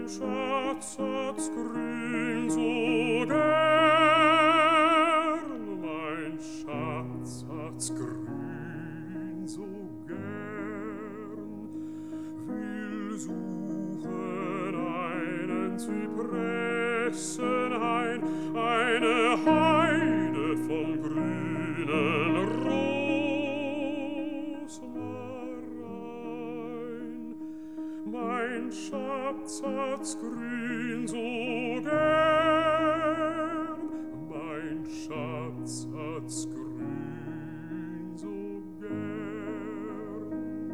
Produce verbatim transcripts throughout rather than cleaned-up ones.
Mein Schatz hat's grün so gern, mein Schatz hat's grün so gern, will suchen einen Zypressenhain, eine Heide vom grünen Rosmarin. Mein Schatz hat's grün so gern, mein Schatz hat's grün so gern.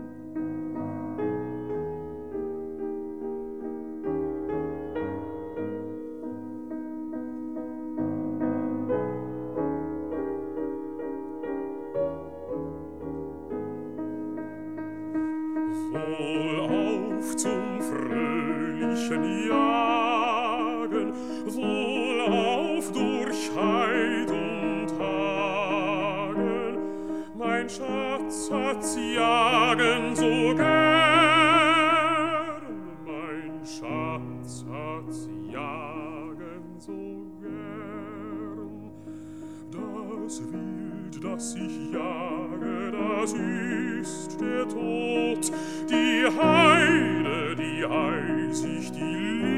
Wohlauf zum fröhlichen Jagen, wohlauf durch Heid und Hagen, mein Schatz hat's jagen so gern, mein Schatz hat's jagen so gern. Das Wild, das ich jage, das ist der Tod, die Heide, die eisig, die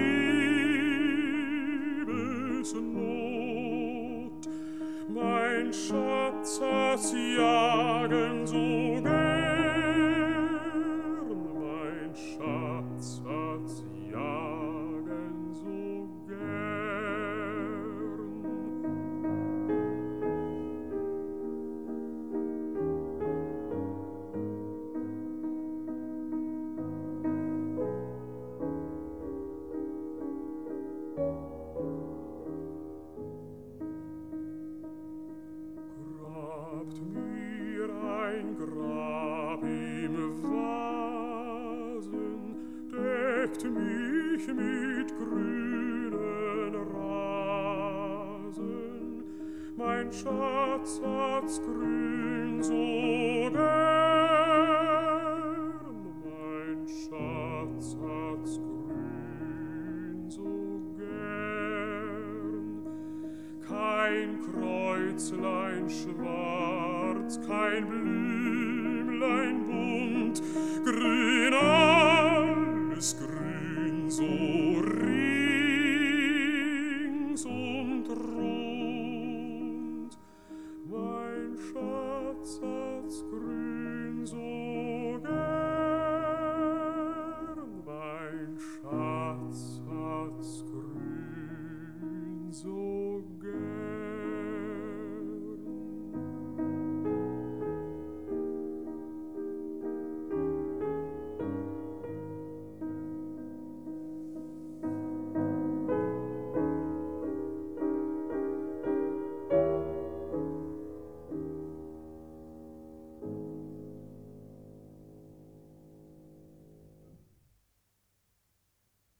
Liebesnot. Mein Schatz hat's jagen so gern, mein Schatz hat's jagen so gern. Grabt mir ein Grab im Wasen, deckt mich mit grünen Rasen. Mein Schatz hat's grün so gern, mein Schatz hat's grün so gern. Kein Kreuzlein schwarz, kein Blümlein bunt,